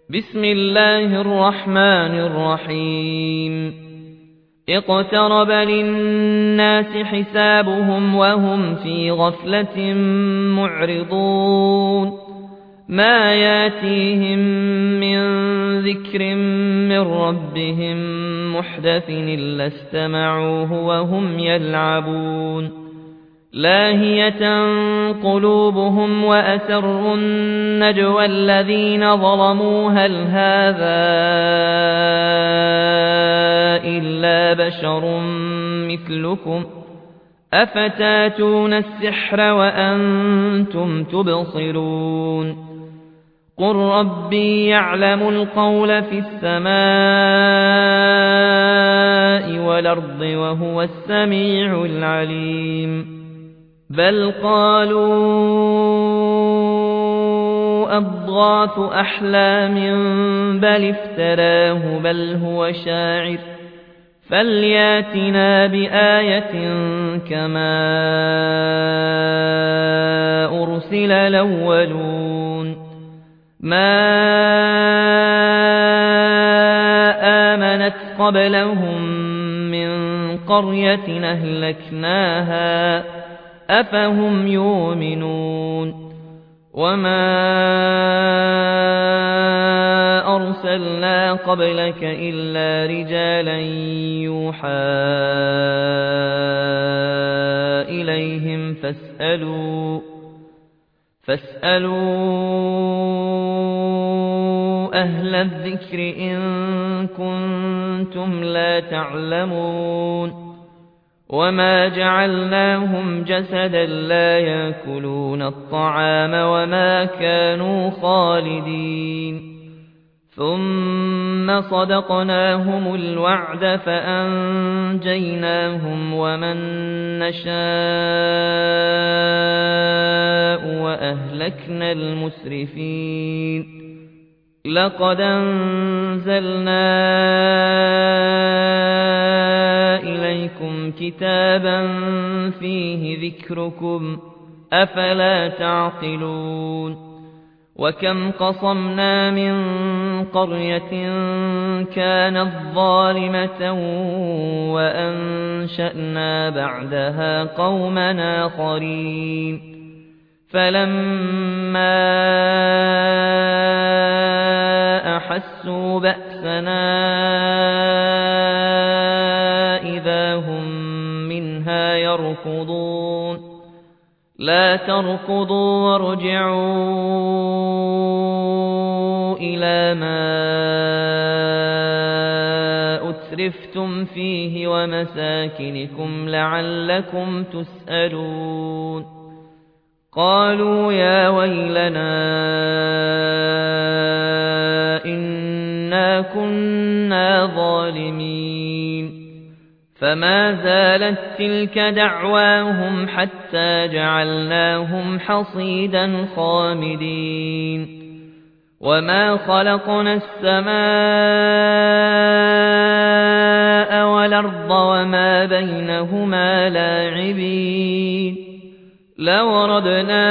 بسم الله الرحمن الرحيم اقترب للناس حسابهم وهم في غفلة معرضون ما ياتيهم من ذكر من ربهم محدث إلا استمعوه وهم يلعبون لاهية قلوبهم وأسروا النجوى الذين ظلموا هل هذا إلا بشر مثلكم أفتاتون السحر وأنتم تبصرون قل ربي يعلم القول في السماء والأرض وهو السميع العليم بل قالوا أضغاث أحلام بل افتراه بل هو شاعر فلياتنا بآية كما أرسل الأولون ما آمنت قبلهم من قرية أهلكناها أفهم يؤمنون وما أرسلنا قبلك إلا رجالا يوحى إليهم فاسألوا أهل الذكر إن كنتم لا تعلمون وما جعلناهم جسدا لا يأكلون الطعام وما كانوا خالدين ثم صدقناهم الوعد فأنجيناهم ومن نشاء وأهلكنا المسرفين لقد أنزلنا إليكم كتابا فيه ذكركم أفلا تعقلون وكم قصمنا من قرية كانت ظالمة وأنشأنا بعدها قوما آخرين فلما أحسوا بأسنا إذا هم منها يركضون لا تركضوا وارجعوا إلى ما أترفتم فيه ومساكنكم لعلكم تسألون قالوا يا ويلنا إنا كنا ظالمين فما زالت تلك دعواهم حتى جعلناهم حصيدا خامدين وما خلقنا السماء والأرض وما بينهما لاعبين لو أردنا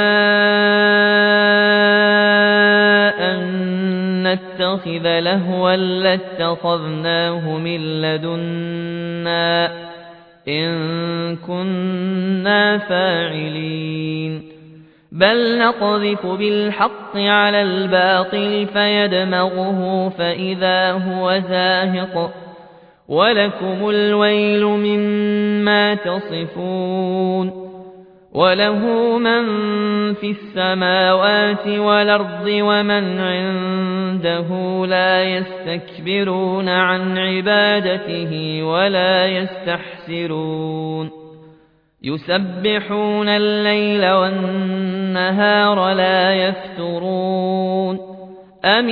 أن نتخذ لهوا لاتخذناه من لدنا إن كنا فاعلين بل نقذف بالحق على الباطل فيدمغه فإذا هو زاهق ولكم الويل مما تصفون وله من في السماوات والأرض ومن عنده لا يستكبرون عن عبادته ولا يستحسرون يسبحون الليل والنهار لا يفترون أم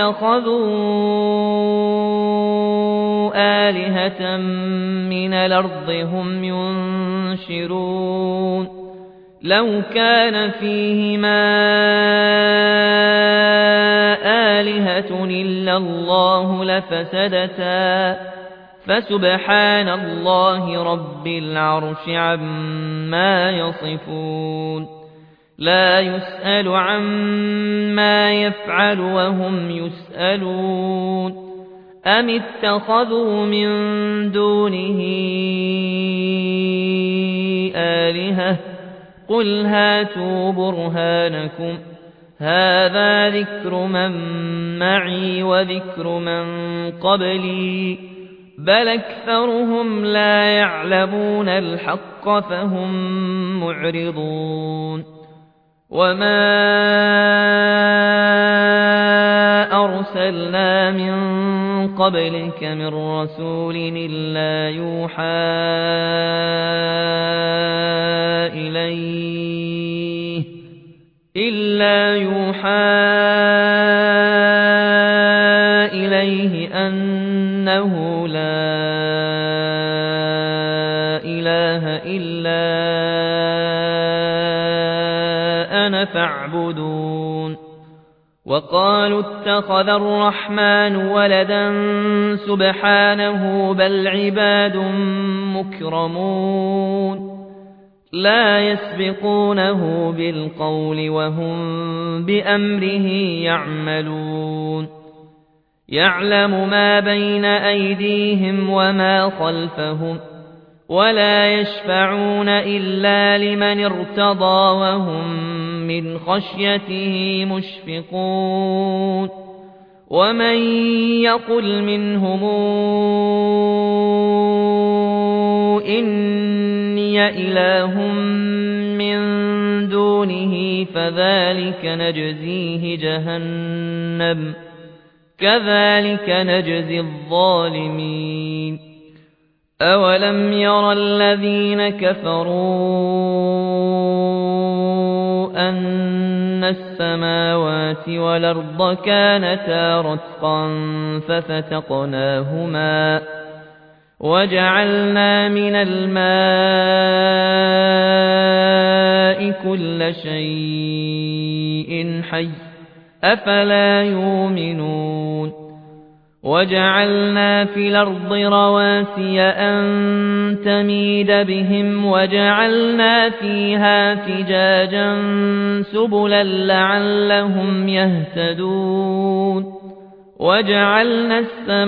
اتخذوا آلهة من الأرض هم ينشرون لو كان فيهما آلهة إلا الله لفسدتا فسبحان الله رب العرش عما يصفون لا يسأل عما يفعل وهم يسألون أم اتخذوا من دونه آلهة قل هاتوا برهانكم هذا ذكر من معي وذكر من قبلي بل أكثرهم لا يعلمون الحق فهم معرضون وما أرسلنا من قبلك من رسول إلا يوحى إليه أنه لا إله إلا أنا فاعبدون وقالوا اتخذ الرحمن ولدا سبحانه بل عباد مكرمون لا يسبقونه بالقول وهم بأمره يعملون يعلم ما بين أيديهم وما خلفهم ولا يشفعون إلا لمن ارتضى وهم من خشيته مشفقون ومن يقل منهم إني إله من دونه فذلك نجزيه جهنم كذلك نجزي الظالمين أولم ير الذين كفروا أن السماوات والأرض كانتا رتقا ففتقناهما وجعلنا من الماء كل شيء حي أفلا يؤمنون وجعلنا في الأرض رواسي أن تميد بهم وجعلنا فيها فجاجا سبلا لعلهم يهتدون وجعلنا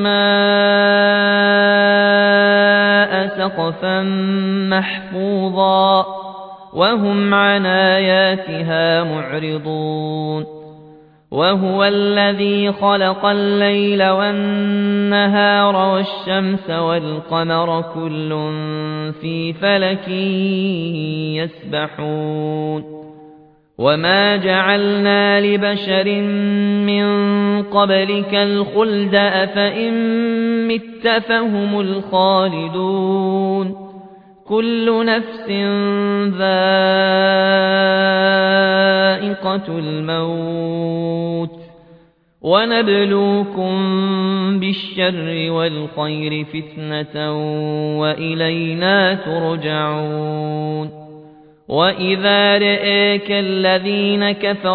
السماء سقفا محفوظا وهم عن آياتها معرضون وهو الذي خلق الليل والنهار والشمس والقمر كل في فلك يسبحون وما جعلنا لبشر من قبلك الخلد أفإن مت فهم الخالدون كل نفس ذائقة الموت ونبلوكم بالشر والخير فتنة وإلينا ترجعون وإذا رآك الذين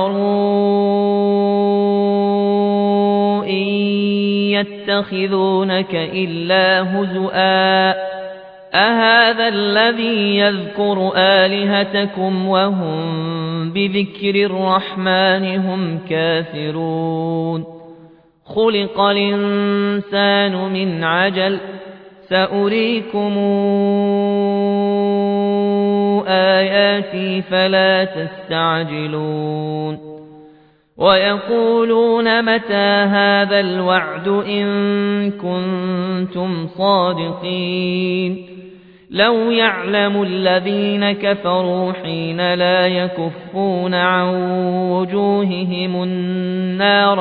كفروا إن يتخذونك إلا هزؤا أهذا الذي يذكر آلهتكم وهم بذكر الرحمن هم كافرون خلق الإنسان من عجل سأريكم آياتي فلا تستعجلون ويقولون متى هذا الوعد إن كنتم صادقين لو يعلم الذين كفروا حين لا يكفون عن وجوههم النار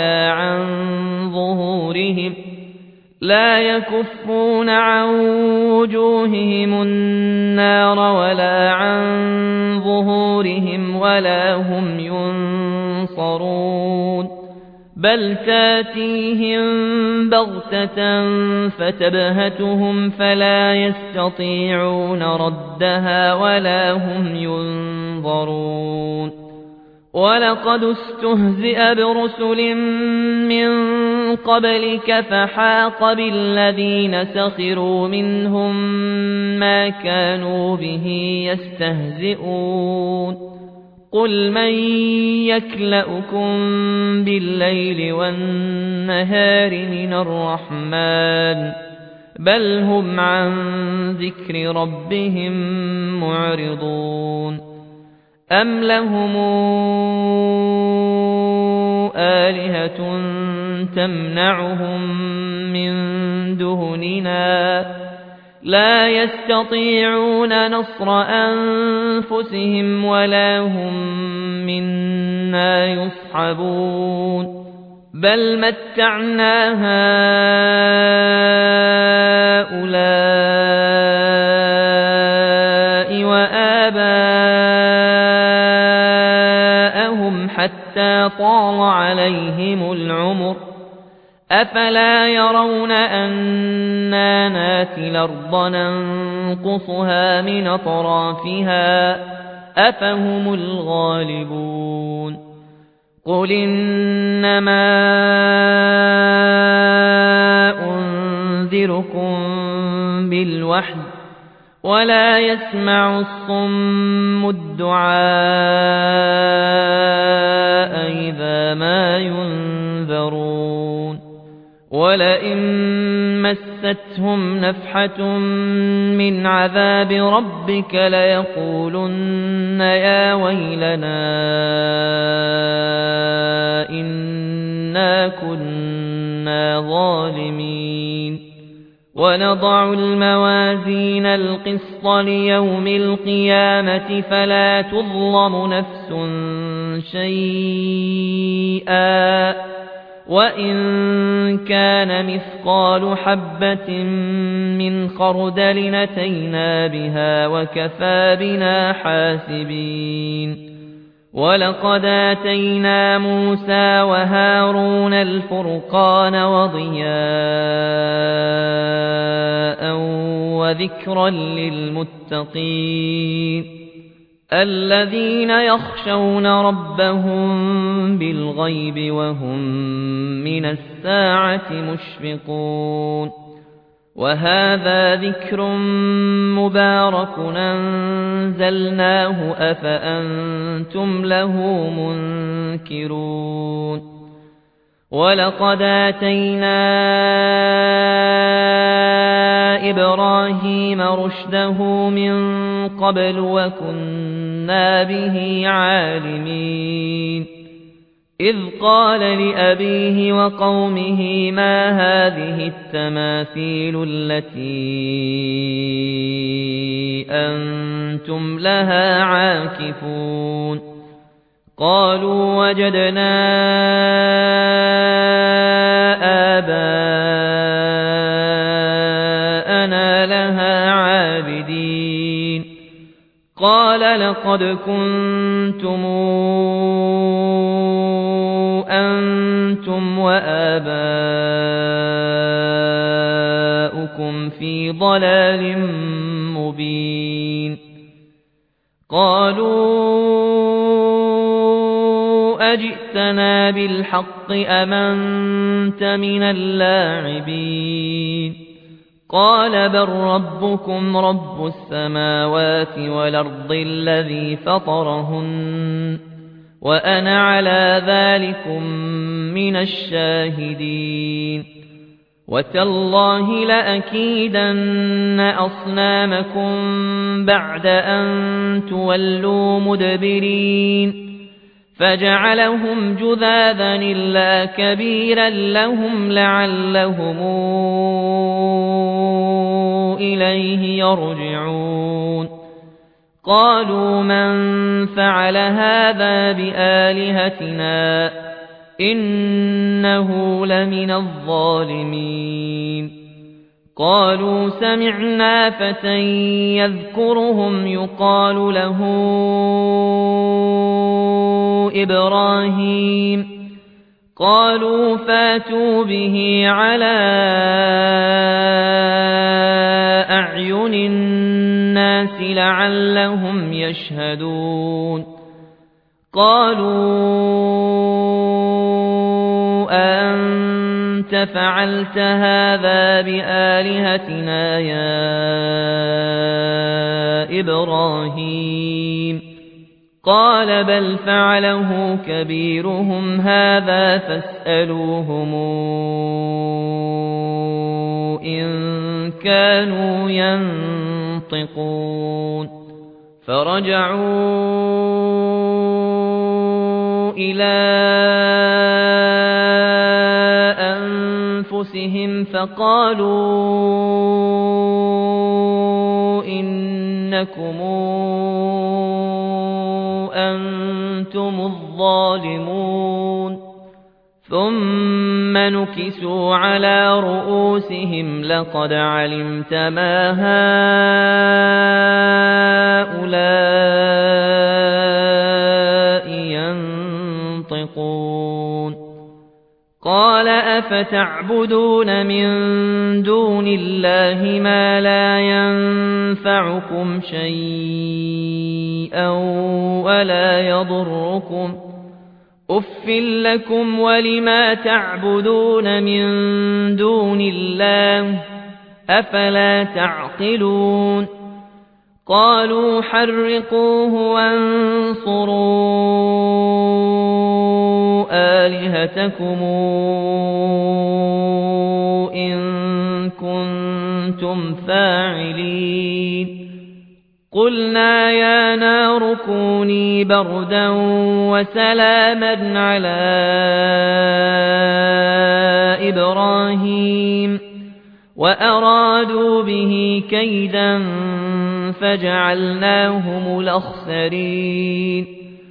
ولا عن ظهورهم ولا هم ينصرون بل تاتيهم بغتة فتبهتهم فلا يستطيعون ردها ولا هم ينظرون ولقد استهزئ برسل من قبلك فحاق بالذين سخروا منهم ما كانوا به يستهزئون قل من يكلؤكم بالليل والنهار من الرحمن بل هم عن ذكر ربهم معرضون أم لهم آلهة تمنعهم من دوننا لا يستطيعون نصر أنفسهم ولا هم منا يصحبون بل متعنا هؤلاء وآباءهم حتى طال عليهم العمر أفلا يرون أنا ناتي الأرض ننقصها من أطرافها أفهم الغالبون قل إنما أنذركم بالوحي ولا يسمع الصم الدعاء إذا ما ينذرون ولئن مستهم نفحة من عذاب ربك ليقولن يا ويلنا إنا كنا ظالمين ونضع الموازين القسط ليوم القيامة فلا تظلم نفس شيئا وإن كان مثقال حبة من خردل أتينا بها وكفى بنا حاسبين ولقد آتينا موسى وهارون الفرقان وضياء وذكرا للمتقين الذين يخشون ربهم بالغيب وهم من الساعة مشفقون وهذا ذكر مبارك أنزلناه أفأنتم له منكرون ولقد آتينا إبراهيم رشده من قبل وكنا به عالمين إذ قال لأبيه وقومه ما هذه التماثيل التي أنتم لها عاكفون قالوا وجدنا آباءنا لها عابدين قال لقد كنتم أنتم وآباؤكم في ضلال مبين قالوا أجئتنا بالحق أم أنت من اللاعبين قال بل ربكم رب السماوات والأرض الذي فطرهن وأنا على ذلكم من الشاهدين وتالله لأكيدن أصنامكم بعد أن تولوا مدبرين فجعلهم جذاذا إلا كبيرا لهم لعلهم إليه يرجعون قالوا من فعل هذا بآلهتنا إنه لمن الظالمين قالوا سمعنا فتى يذكرهم يقال له إبراهيم قالوا فاتوا به على أعين الناس لعلهم يشهدون قالوا أنت فعلت هذا بآلهتنا يا إبراهيم قال بل فعله كبيرهم هذا فاسألوهم إن كانوا ينطقون فرجعوا إلى أنفسهم فقالوا إنكم أنتم الظالمون ثم نكسوا على رؤوسهم لقد علمت ما هؤلاء ينطقون قال أفتعبدون من دون الله ما لا ينفعكم شيئا ولا يضركم أف لكم ولما تعبدون من دون الله أفلا تعقلون قالوا حرقوه وانصروا آلهتكم إن كنتم فاعلين قلنا يا نار كوني بردا وسلاما على إبراهيم وأرادوا به كيدا فجعلناهم الأخسرين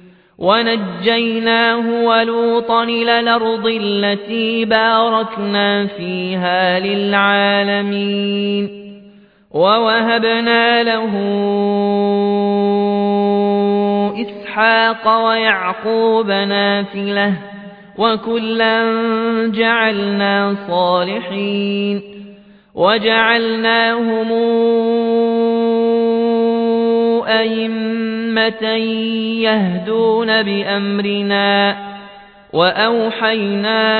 ونجيناه ولوطا إلى الأرض التي باركنا فيها للعالمين ووهبنا له إسحاق ويعقوب نافلة وكلا جعلنا صالحين وجعلناهم أئمة يهدون بأمرنا وأوحينا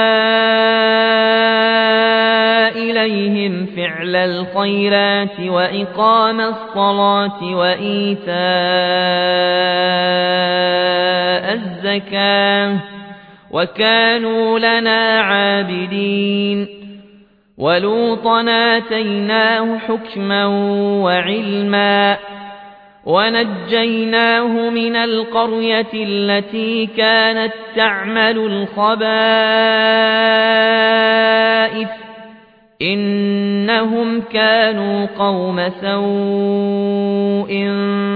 إليهم فعل الخيرات وإقام الصلاة وإيتاء الزكاة وكانوا لنا عابدين ولوطا آتيناه حكما وعلما ونجيناه من القرية التي كانت تعمل الخبائث إنهم كانوا قوم سوء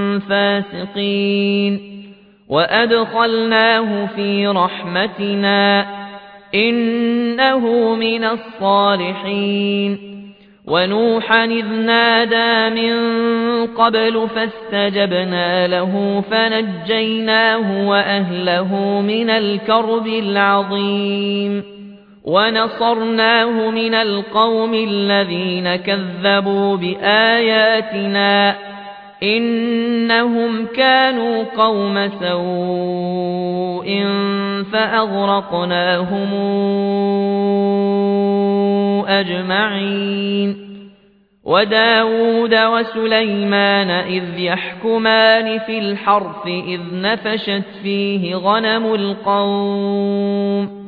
فاسقين وأدخلناه في رحمتنا إنه من الصالحين ونوحا إذ نادى من قبل فاستجبنا له فنجيناه وأهله من الكرب العظيم ونصرناه من القوم الذين كذبوا بآياتنا إنهم كانوا قوم سوء فأغرقناهم أجمعين وداود وسليمان إذ يحكمان في الحرث إذ نفشت فيه غنم القوم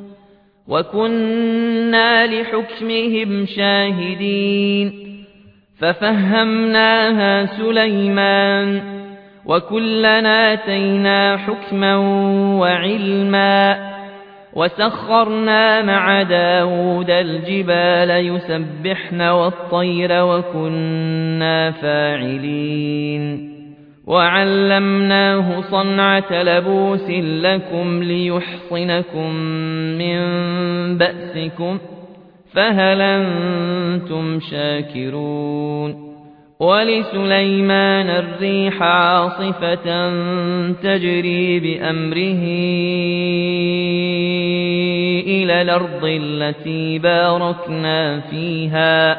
وكنا لحكمهم شاهدين ففهمناها سليمان وكلنا آتينا حكما وعلما وسخرنا مع داود الجبال يسبحن والطير وكنا فاعلين وعلمناه صنعة لبوس لكم ليحصنكم من بأسكم فهل أنتم شاكرون ولسليمان الريح عاصفة تجري بأمره إلى الأرض التي باركنا فيها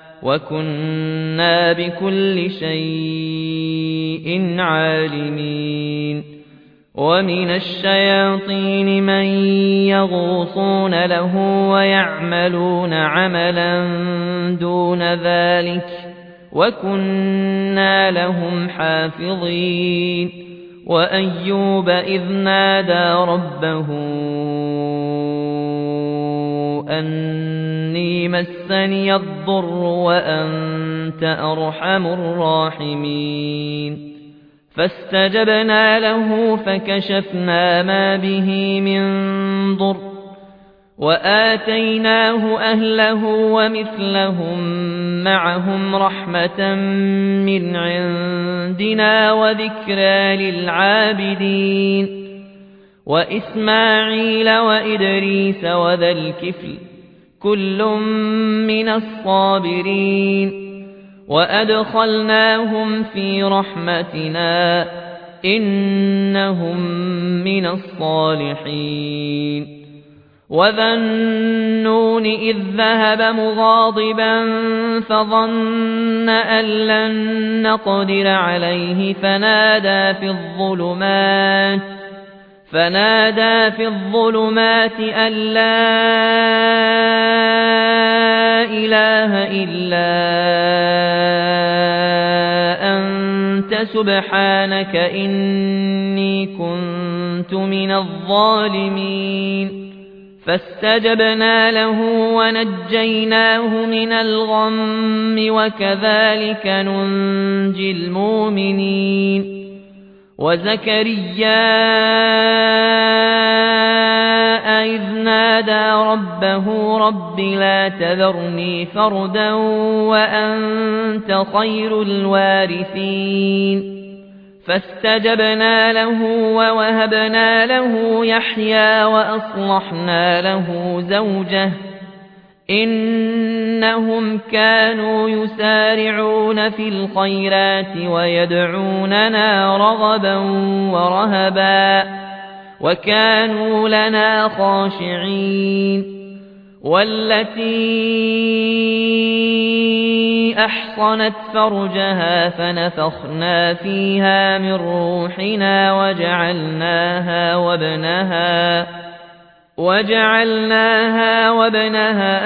وكنا بكل شيء عالمين ومن الشياطين من يغوصون له ويعملون عملا دون ذلك وكنا لهم حافظين وأيوب إذ نادى ربه أني مسني الضر وأنت أرحم الراحمين فاستجبنا له فكشفنا ما به من ضر وآتيناه أهله ومثلهم معهم رحمة من عندنا وذكرى للعابدين وإسماعيل وإدريس وذا الكفل كل من الصابرين وأدخلناهم في رحمتنا إنهم من الصالحين وذا النون إذ ذهب مغاضبا فظن أن لن نقدر عليه فنادى في الظلمات أن لا إله إلا أنت سبحانك إني كنت من الظالمين فاستجبنا له ونجيناه من الغم وكذلك ننجي المؤمنين وزكريا إذ نادى ربه رب لا تذرني فردا وأنت خير الوارثين فاستجبنا له ووهبنا له يحيى وأصلحنا له زوجه إنهم كانوا يسارعون في الخيرات ويدعوننا رغبا ورهبا وكانوا لنا خاشعين والتي أحصنت فرجها فنفخنا فيها من روحنا وجعلناها وابنها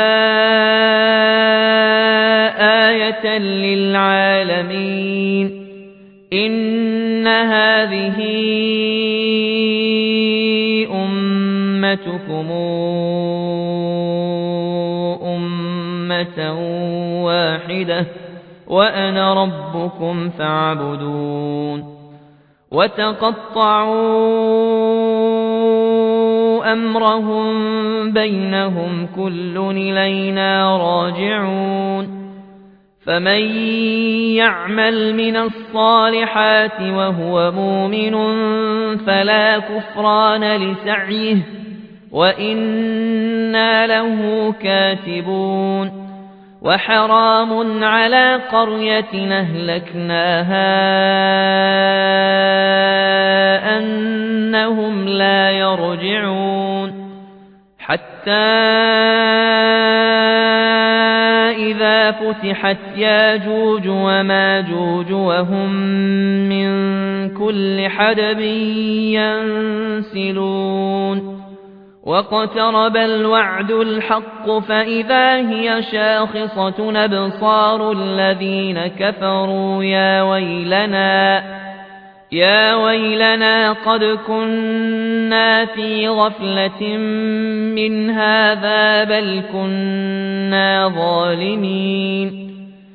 آية للعالمين إن هذه أمتكم أمة واحدة وأنا ربكم فاعبدون وتقطعوا أمرهم بينهم كل إلينا راجعون فمن يعمل من الصالحات وهو مؤمن فلا كفران لسعيه وإنا له كاتبون وحرام على قرية أهلكناها أنهم لا يرجعون حتى إذا فتحت ياجوج وماجوج وهم من كل حدب ينسلون واقترب الوعد الحق فإذا هي شاخصة أبصار الذين كفروا يا ويلنا قد كنا في غفلة من هذا بل كنا ظالمين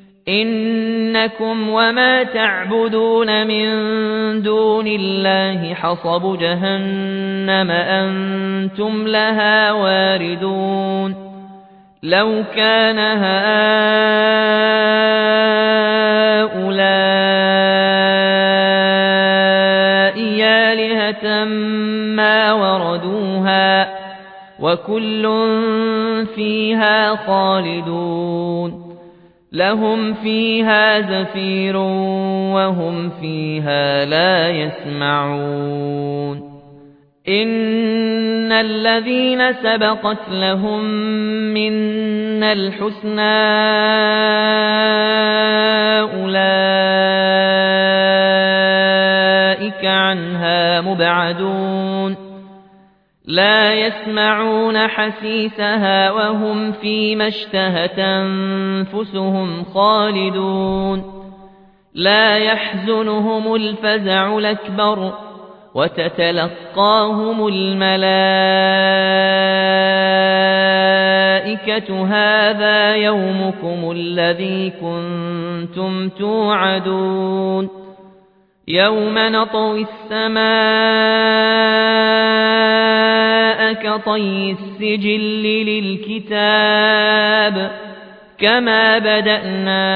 إنكم وما تعبدون من دون الله حصب جهنم أنتم لها واردون لو كان هؤلاء آلهة ما وردوها وكل فيها خالدون لهم فيها زفير وهم فيها لا يسمعون إن الذين سبقت لهم منا الحسنى أولئك عنها مبعدون لا يسمعون حسيسها وهم فيما اشتهت أنفسهم خالدون لا يحزنهم الفزع الأكبر وتتلقاهم الملائكة هذا يومكم الذي كنتم توعدون يوم نطوي السماء كطي السجل للكتاب كما بدأنا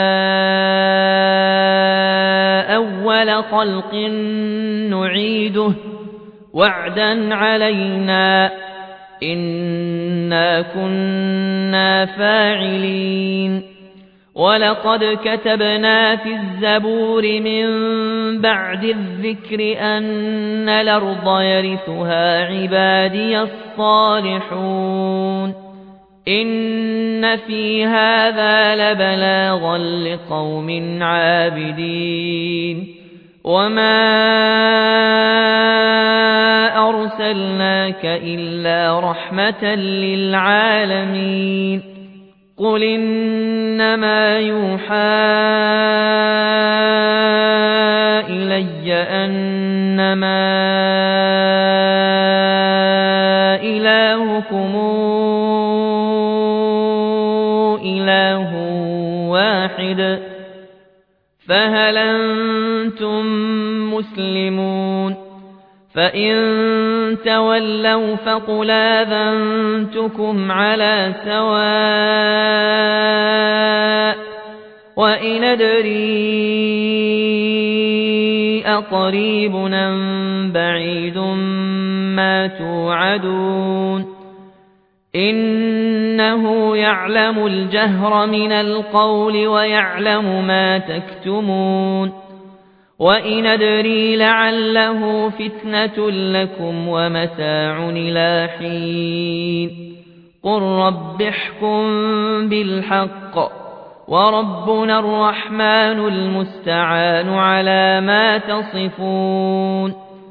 أول خلق نعيده وعدا علينا إنا كنا فاعلين ولقد كتبنا في الزبور من بعد الذكر أن الأرض يرثها عبادي الصالحون إن في هذا لبلاغا لقوم عابدين وما أرسلناك إلا رحمة للعالمين قل إنما يوحى إلي أنما إلهكم إله واحد فهل أنتم مسلمون فإن تولوا فقل آذنتكم على سواء وإن أدري أقريب أم بعيد ما توعدون إنه يعلم الجهر من القول ويعلم ما تكتمون وإن أدري لعله فتنة لكم ومتاع إلى حين قل رب احكم بالحق وربنا الرحمن المستعان على ما تصفون